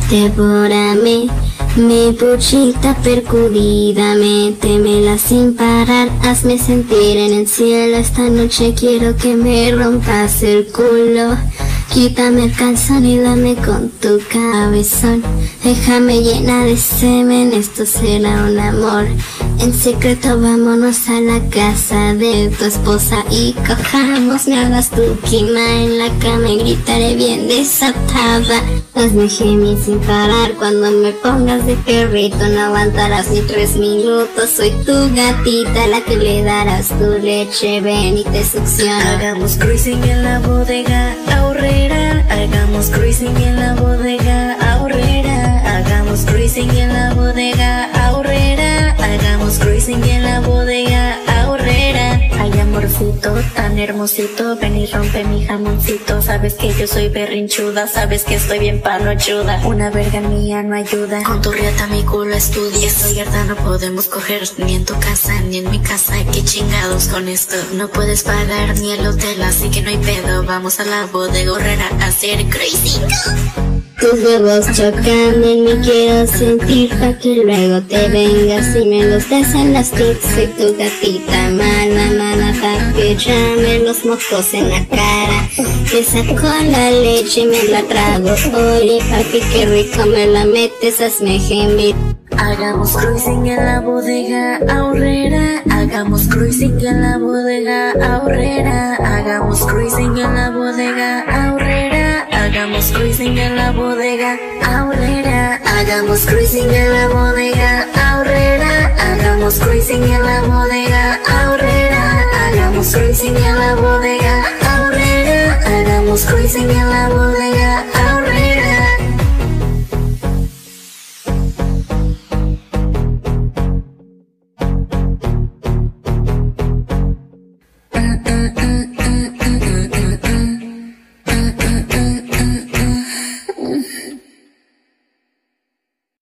Devórame, mi buchita percudida, métemela sin parar, hazme sentir en el cielo. Esta noche quiero que me rompas el culo. Quítame el calzón y dame con tu cabezón. Déjame llena de semen, esto será un amor. En secreto vámonos a la casa de tu esposa y cojamos. Me hagas tu quima en la cama y gritaré bien desatada. Hazme gemir sin parar cuando me pongas de perrito. No aguantarás ni 3 minutos. Soy tu gatita, la que le darás tu leche. Ven y te succiono. Hagamos cruising en la bodega ahorrera. Hagamos cruising en la bodega ahorrera. Hagamos cruising en la bodega ahorrera. Hagamos cruising en la bodega ahorrera. Ay, amorcito, tan hermosito, ven y rompe mi jamoncito. Sabes que yo soy berrinchuda, sabes que estoy bien panochuda. Una verga mía no ayuda, con tu riata mi culo estudia. Estoy harta, no podemos coger ni en tu casa ni en mi casa. Qué chingados con esto, no puedes pagar ni el hotel, así que no hay pedo. Vamos a la bodega ahorrera a hacer crazy. Tus huevos chocan en mí, quiero sentir pa' que luego te vengas y me los des en las tits. Soy tu gatita mala, mala pa' que llame los mocos en la cara. Te saco la leche y me la trago. Oye papi, qué rico me la metes, hazme gemir. Hagamos cruising en la bodega ahorrera. Hagamos cruising en la bodega ahorrera. Hagamos cruising en la bodega ahorrera. Hagamos cruising en la bodega ahorrera. Hagamos cruising en la bodega ahorrera. Hagamos cruising en la bodega ahorrera. Hagamos cruising en la bodega ahorrera. Hagamos cruising en la bodega